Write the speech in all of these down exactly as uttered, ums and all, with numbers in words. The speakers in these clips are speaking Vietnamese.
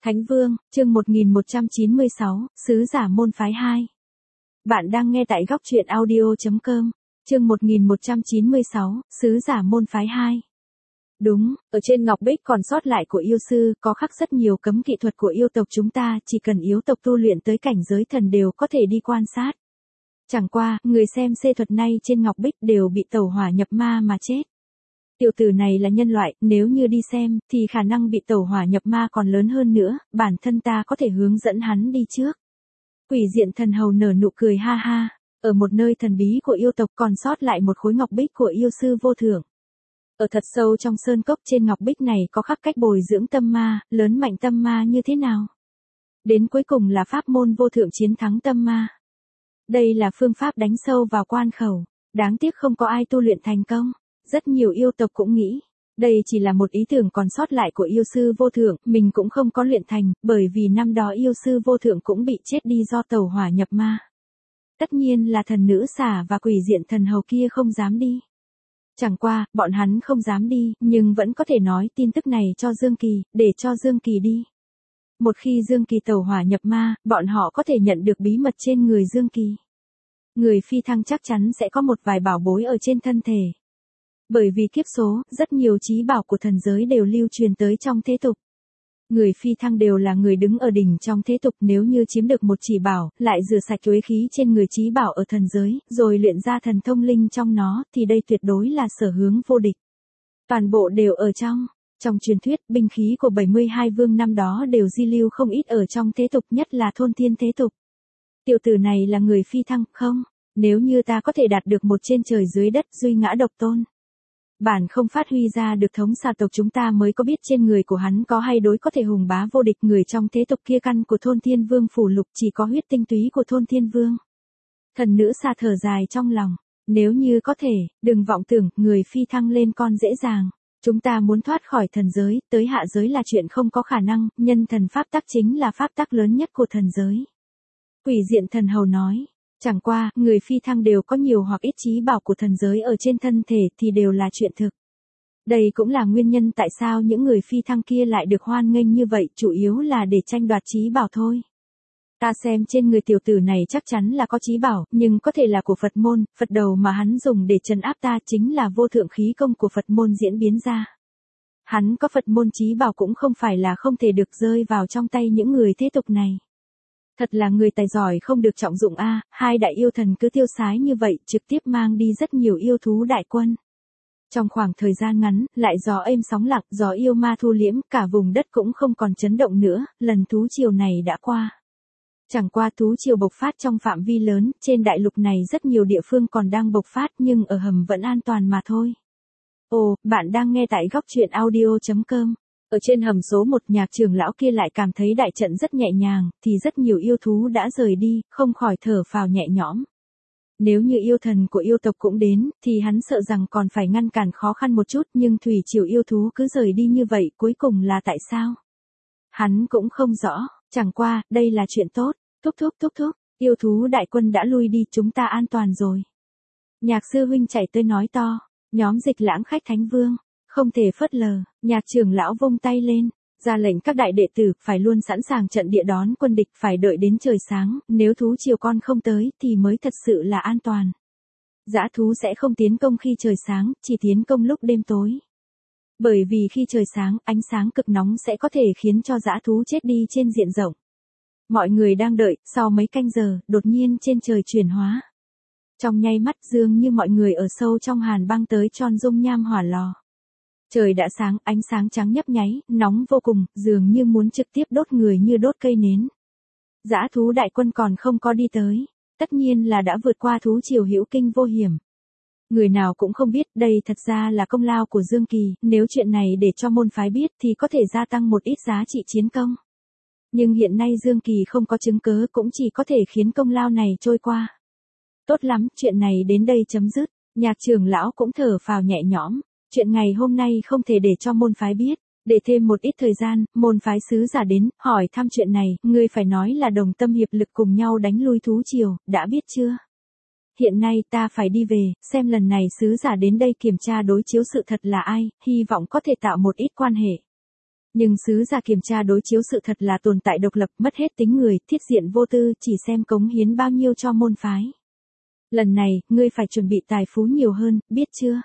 Thánh Vương, chương một nghìn một trăm chín mươi sáu, Sứ giả môn phái hai. Bạn đang nghe tại góc truyện audio chấm com, chương một nghìn một trăm chín mươi sáu, Sứ giả môn phái hai. Đúng, ở trên ngọc bích còn sót lại của yêu sư, có khắc rất nhiều cấm kỵ thuật của yêu tộc chúng ta, chỉ cần yêu tộc tu luyện tới cảnh giới thần đều có thể đi quan sát. Chẳng qua, người xem xê thuật này trên ngọc bích đều bị tẩu hỏa nhập ma mà chết. Tiểu tử này là nhân loại, nếu như đi xem, thì khả năng bị tẩu hỏa nhập ma còn lớn hơn nữa, bản thân ta có thể hướng dẫn hắn đi trước. Quỷ diện thần hầu nở nụ cười ha ha, ở một nơi thần bí của yêu tộc còn sót lại một khối ngọc bích của yêu sư vô thượng. Ở thật sâu trong sơn cốc trên ngọc bích này có khắc cách bồi dưỡng tâm ma, lớn mạnh tâm ma như thế nào. Đến cuối cùng là pháp môn vô thượng chiến thắng tâm ma. Đây là phương pháp đánh sâu vào quan khẩu, đáng tiếc không có ai tu luyện thành công. Rất nhiều yêu tộc cũng nghĩ, đây chỉ là một ý tưởng còn sót lại của yêu sư vô thượng, mình cũng không có luyện thành, bởi vì năm đó yêu sư vô thượng cũng bị chết đi do tẩu hỏa nhập ma. Tất nhiên là thần nữ xả và quỷ diện thần hầu kia không dám đi. Chẳng qua, bọn hắn không dám đi, nhưng vẫn có thể nói tin tức này cho Dương Kỳ, để cho Dương Kỳ đi. Một khi Dương Kỳ tẩu hỏa nhập ma, bọn họ có thể nhận được bí mật trên người Dương Kỳ. Người phi thăng chắc chắn sẽ có một vài bảo bối ở trên thân thể. Bởi vì kiếp số, rất nhiều trí bảo của thần giới đều lưu truyền tới trong thế tục. Người phi thăng đều là người đứng ở đỉnh trong thế tục, nếu như chiếm được một chỉ bảo, lại rửa sạch uế khí trên người trí bảo ở thần giới, rồi luyện ra thần thông linh trong nó, thì đây tuyệt đối là sở hướng vô địch. Toàn bộ đều ở trong. Trong truyền thuyết, binh khí của bảy mươi hai vương năm đó đều di lưu không ít ở trong thế tục, nhất là thôn thiên thế tục. Tiểu tử này là người phi thăng, không? Nếu như ta có thể đạt được một trên trời dưới đất duy ngã độc tôn. Bản không phát huy ra được thống xà tộc chúng ta mới có biết trên người của hắn có hay đối có thể hùng bá vô địch. Người trong thế tộc kia căn của thôn thiên vương phủ lục chỉ có huyết tinh túy của thôn thiên vương. Thần nữ xà thở dài trong lòng, nếu như có thể, đừng vọng tưởng người phi thăng lên con dễ dàng. Chúng ta muốn thoát khỏi thần giới, tới hạ giới là chuyện không có khả năng, nhân thần pháp tắc chính là pháp tắc lớn nhất của thần giới. Quỷ diện thần hầu nói. Chẳng qua, người phi thăng đều có nhiều hoặc ít trí bảo của thần giới ở trên thân thể thì đều là chuyện thực. Đây cũng là nguyên nhân tại sao những người phi thăng kia lại được hoan nghênh như vậy, chủ yếu là để tranh đoạt trí bảo thôi. Ta xem trên người tiểu tử này chắc chắn là có trí bảo, nhưng có thể là của Phật môn, Phật đầu mà hắn dùng để trấn áp ta chính là vô thượng khí công của Phật môn diễn biến ra. Hắn có Phật môn trí bảo cũng không phải là không thể được rơi vào trong tay những người thế tục này. Thật là người tài giỏi không được trọng dụng a, hai đại yêu thần cứ tiêu sái như vậy, trực tiếp mang đi rất nhiều yêu thú đại quân. Trong khoảng thời gian ngắn, lại gió êm sóng lặng, gió yêu ma thu liễm, cả vùng đất cũng không còn chấn động nữa, lần thú triều này đã qua. Chẳng qua thú triều bộc phát trong phạm vi lớn, trên đại lục này rất nhiều địa phương còn đang bộc phát nhưng ở hầm vẫn an toàn mà thôi. Ồ, bạn đang nghe tại góc truyện audio chấm com. Ở trên hầm số một nhạc trưởng lão kia lại cảm thấy đại trận rất nhẹ nhàng, thì rất nhiều yêu thú đã rời đi, không khỏi thở phào nhẹ nhõm. Nếu như yêu thần của yêu tộc cũng đến, thì hắn sợ rằng còn phải ngăn cản khó khăn một chút, nhưng thủy triều yêu thú cứ rời đi như vậy, cuối cùng là tại sao? Hắn cũng không rõ, chẳng qua, đây là chuyện tốt, thúc thúc thúc thúc, yêu thú đại quân đã lui đi, chúng ta an toàn rồi. Nhạc sư huynh chạy tới nói to, nhóm dịch lãng khách Thánh Vương. Không thể phớt lờ, nhạc trưởng lão vung tay lên, ra lệnh các đại đệ tử phải luôn sẵn sàng trận địa đón quân địch, phải đợi đến trời sáng, nếu thú triều con không tới thì mới thật sự là an toàn. Dã thú sẽ không tiến công khi trời sáng, chỉ tiến công lúc đêm tối. Bởi vì khi trời sáng, ánh sáng cực nóng sẽ có thể khiến cho dã thú chết đi trên diện rộng. Mọi người đang đợi, sau mấy canh giờ, đột nhiên trên trời chuyển hóa. Trong nháy mắt dường như mọi người ở sâu trong hàn băng tới tròn dung nham hỏa lò. Trời đã sáng, ánh sáng trắng nhấp nháy, nóng vô cùng, dường như muốn trực tiếp đốt người như đốt cây nến. Dã thú đại quân còn không có đi tới, tất nhiên là đã vượt qua thú triều hữu kinh vô hiểm. Người nào cũng không biết, đây thật ra là công lao của Dương Kỳ, nếu chuyện này để cho môn phái biết thì có thể gia tăng một ít giá trị chiến công. Nhưng hiện nay Dương Kỳ không có chứng cớ cũng chỉ có thể khiến công lao này trôi qua. Tốt lắm, chuyện này đến đây chấm dứt, nhạc trưởng lão cũng thở phào nhẹ nhõm. Chuyện ngày hôm nay không thể để cho môn phái biết, để thêm một ít thời gian, môn phái sứ giả đến, hỏi thăm chuyện này, ngươi phải nói là đồng tâm hiệp lực cùng nhau đánh lui thú triều, đã biết chưa? Hiện nay ta phải đi về, xem lần này sứ giả đến đây kiểm tra đối chiếu sự thật là ai, hy vọng có thể tạo một ít quan hệ. Nhưng sứ giả kiểm tra đối chiếu sự thật là tồn tại độc lập, mất hết tính người, thiết diện vô tư, chỉ xem cống hiến bao nhiêu cho môn phái. Lần này, ngươi phải chuẩn bị tài phú nhiều hơn, biết chưa?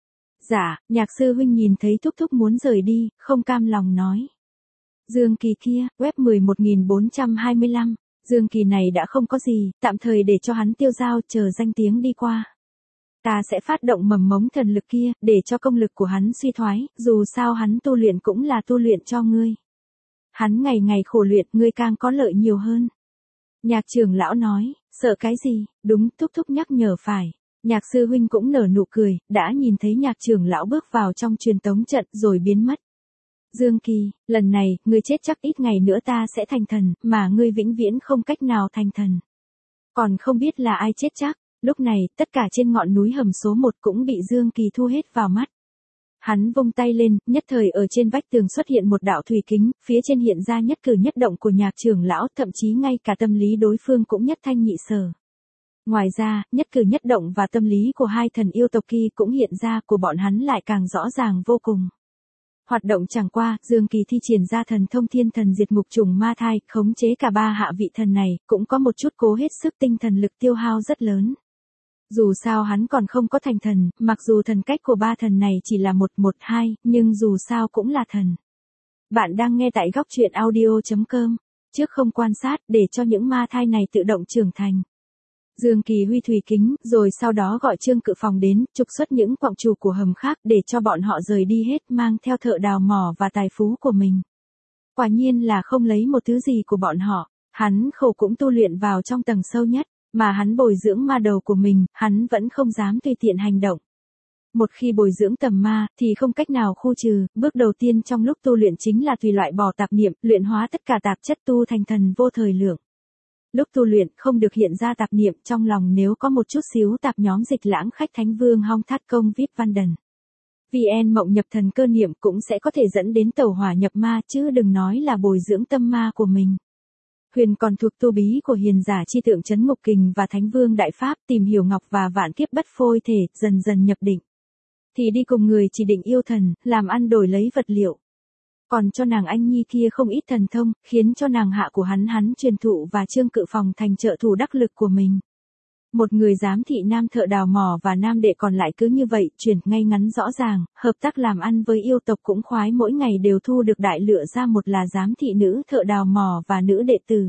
Dạ, Nhạc sư huynh nhìn thấy thúc thúc muốn rời đi, không cam lòng nói. Dương Kỳ kia, web mười một nghìn bốn trăm hai mươi lăm, Dương Kỳ này đã không có gì, tạm thời để cho hắn tiêu dao, chờ danh tiếng đi qua. Ta sẽ phát động mầm mống thần lực kia, để cho công lực của hắn suy thoái, dù sao hắn tu luyện cũng là tu luyện cho ngươi. Hắn ngày ngày khổ luyện, ngươi càng có lợi nhiều hơn. Nhạc trưởng lão nói, sợ cái gì, đúng, thúc thúc nhắc nhở phải. Nhạc sư huynh cũng nở nụ cười, đã nhìn thấy nhạc trưởng lão bước vào trong truyền tống trận rồi biến mất. Dương Kỳ, lần này, ngươi chết chắc ít ngày nữa ta sẽ thành thần, mà ngươi vĩnh viễn không cách nào thành thần. Còn không biết là ai chết chắc, lúc này, tất cả trên ngọn núi hầm số một cũng bị Dương Kỳ thu hết vào mắt. Hắn vung tay lên, nhất thời ở trên vách tường xuất hiện một đạo thủy kính, phía trên hiện ra nhất cử nhất động của nhạc trưởng lão, thậm chí ngay cả tâm lý đối phương cũng nhất thanh nhị sở. Ngoài ra, nhất cử nhất động và tâm lý của hai thần yêu tộc kia cũng hiện ra, của bọn hắn lại càng rõ ràng vô cùng. Hoạt động chẳng qua, Dương Kỳ thi triển ra thần thông thiên thần diệt ngục trùng ma thai, khống chế cả ba hạ vị thần này, cũng có một chút cố hết sức tinh thần lực tiêu hao rất lớn. Dù sao hắn còn không có thành thần, mặc dù thần cách của ba thần này chỉ là một một hai, nhưng dù sao cũng là thần. Bạn đang nghe tại góc truyện audio chấm com. Trước không quan sát, để cho những ma thai này tự động trưởng thành. Dương Kỳ huy thủy kính, rồi sau đó gọi Trương Cự Phòng đến, trục xuất những quặng trù của hầm khác để cho bọn họ rời đi hết, mang theo thợ đào mỏ và tài phú của mình. Quả nhiên là không lấy một thứ gì của bọn họ, hắn khổ cũng tu luyện vào trong tầng sâu nhất, mà hắn bồi dưỡng ma đầu của mình, hắn vẫn không dám tùy tiện hành động. Một khi bồi dưỡng tầm ma, thì không cách nào khu trừ, bước đầu tiên trong lúc tu luyện chính là tùy loại bỏ tạp niệm, luyện hóa tất cả tạp chất tu thành thần vô thời lượng. Lúc tu luyện, không được hiện ra tạp niệm trong lòng, nếu có một chút xíu tạp nhóm dịch lãng khách Thánh Vương Hong Thát Công Vip Văn Đần. vê en mộng nhập thần cơ niệm cũng sẽ có thể dẫn đến tẩu hỏa nhập ma, chứ đừng nói là bồi dưỡng tâm ma của mình. Huyền còn thuộc tu bí của hiền giả chi tượng Trấn Ngục Kình và Thánh Vương Đại Pháp, tìm hiểu ngọc và vạn kiếp bất phôi thể, dần dần nhập định. Thì đi cùng người chỉ định yêu thần, làm ăn đổi lấy vật liệu. Còn cho nàng anh nhi kia không ít thần thông, khiến cho nàng hạ của hắn hắn truyền thụ và Trương Cự Phòng thành trợ thủ đắc lực của mình. Một người giám thị nam thợ đào mỏ và nam đệ còn lại cứ như vậy, chuyển ngay ngắn rõ ràng, hợp tác làm ăn với yêu tộc cũng khoái, mỗi ngày đều thu được đại lựa ra, một là giám thị nữ thợ đào mỏ và nữ đệ tử.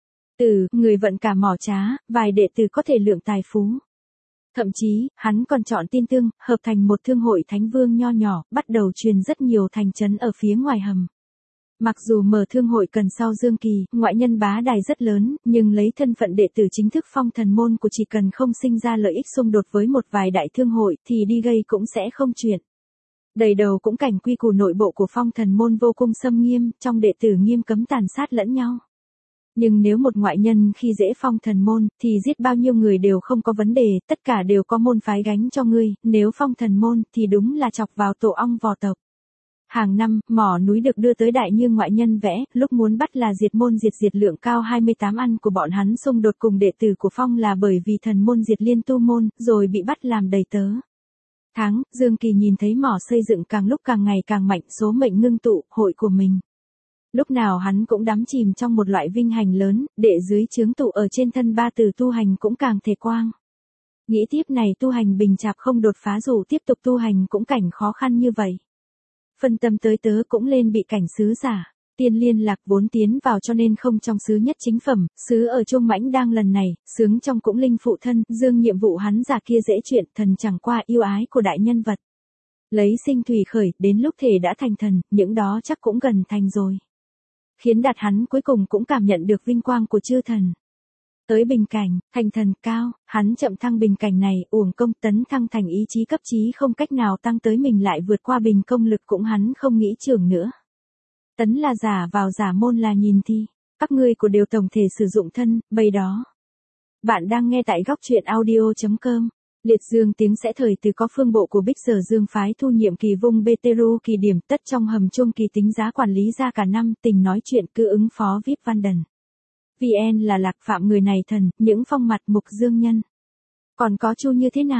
Tử, người vận cả mỏ trá, vài đệ tử có thể lượng tài phú. Thậm chí, hắn còn chọn tin tương, hợp thành một thương hội Thánh Vương nho nhỏ, bắt đầu truyền rất nhiều thành trấn ở phía ngoài hầm. Mặc dù mở thương hội cần sau Dương Kỳ, ngoại nhân bá đài rất lớn, nhưng lấy thân phận đệ tử chính thức phong thần môn của chỉ cần không sinh ra lợi ích xung đột với một vài đại thương hội thì đi gây cũng sẽ không chuyện. Đầy đầu cũng cảnh quy củ nội bộ của phong thần môn vô cùng xâm nghiêm, trong đệ tử nghiêm cấm tàn sát lẫn nhau. Nhưng nếu một ngoại nhân khi dễ phong thần môn, thì giết bao nhiêu người đều không có vấn đề, tất cả đều có môn phái gánh cho ngươi, nếu phong thần môn thì đúng là chọc vào tổ ong vò tộc. Hàng năm, mỏ núi được đưa tới đại như ngoại nhân vẽ, lúc muốn bắt là diệt môn diệt diệt lượng cao hai mươi tám ăn của bọn hắn xung đột cùng đệ tử của phong là bởi vì thần môn diệt liên tu môn, rồi bị bắt làm đầy tớ. Tháng, Dương Kỳ nhìn thấy mỏ xây dựng càng lúc càng ngày càng mạnh, số mệnh ngưng tụ, hội của mình. Lúc nào hắn cũng đắm chìm trong một loại vinh hành lớn, đệ dưới chướng tụ ở trên thân ba từ tu hành cũng càng thể quang. Nghĩ tiếp này tu hành bình chạp không đột phá, dù tiếp tục tu hành cũng cảnh khó khăn như vậy. Phân tâm tới tớ cũng lên bị cảnh sứ giả, tiên liên lạc vốn tiến vào cho nên không trong sứ nhất chính phẩm, sứ ở Trung Mãnh đang lần này, sướng trong cũng linh phụ thân, dương nhiệm vụ hắn giả kia dễ chuyện, thần chẳng qua yêu ái của đại nhân vật. Lấy sinh thủy khởi, đến lúc thể đã thành thần, những đó chắc cũng gần thành rồi. Khiến đạt hắn cuối cùng cũng cảm nhận được vinh quang của chư thần. Tới bình cảnh, thành thần cao, hắn chậm thăng bình cảnh này, uổng công, tấn thăng thành ý chí cấp chí không cách nào tăng tới, mình lại vượt qua bình công lực cũng hắn không nghĩ trưởng nữa. Tấn là giả vào, giả môn là nhìn thi, các ngươi của đều tổng thể sử dụng thân, bày đó. Bạn đang nghe tại góc truyện audio chấm com. Liệt dương tiếng sẽ thời từ có phương bộ của Bích Sở Dương phái thu nhiệm kỳ vung bê tê rô kỳ điểm tất trong hầm chuông kỳ tính giá quản lý ra cả năm, tình nói chuyện cứ ứng phó vê i pê Văn Đần. vê en là lạc phạm người này thần, những phong mặt mục dương nhân. Còn có chu như thế nào?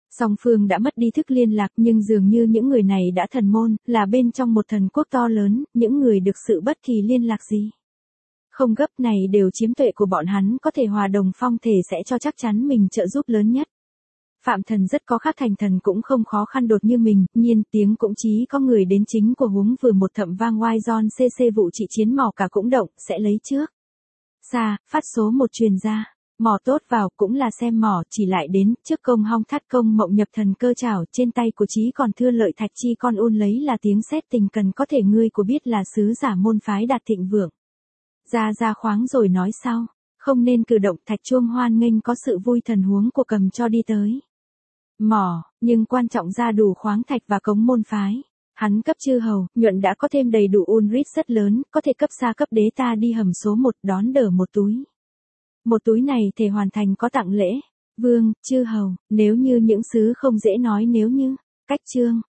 Song phương đã mất đi thức liên lạc nhưng dường như những người này đã thần môn, là bên trong một thần quốc to lớn, những người được sự bất kỳ liên lạc gì. Không gấp này đều chiếm tuệ của bọn hắn có thể hòa đồng phong thể sẽ cho chắc chắn mình trợ giúp lớn nhất. Phạm Thần rất có khác thành thần cũng không khó khăn đột như mình, nhiên tiếng cũng chí có người đến chính của huống vừa một thậm vang oai John xê xê vụ trị chiến mỏ cả cũng động, sẽ lấy trước. Xa, phát số một truyền ra, mỏ tốt vào cũng là xem mỏ, chỉ lại đến, trước công hong thắt công mộng nhập thần cơ trảo trên tay của chí còn thưa lợi thạch chi con ôn lấy là tiếng xét tình cần có thể ngươi của biết là sứ giả môn phái đạt thịnh vượng. Ra ra khoáng rồi nói sau, không nên cử động thạch chuông hoan nghênh có sự vui thần huống của cầm cho đi tới. Mỏ, nhưng quan trọng ra đủ khoáng thạch và cống môn phái. Hắn cấp chư hầu, nhuận đã có thêm đầy đủ unrit rất lớn, có thể cấp xa cấp đế ta đi hầm số một đón đỡ một túi. Một túi này thể hoàn thành có tặng lễ. Vương, chư hầu, nếu như những sứ không dễ nói nếu như, cách chương.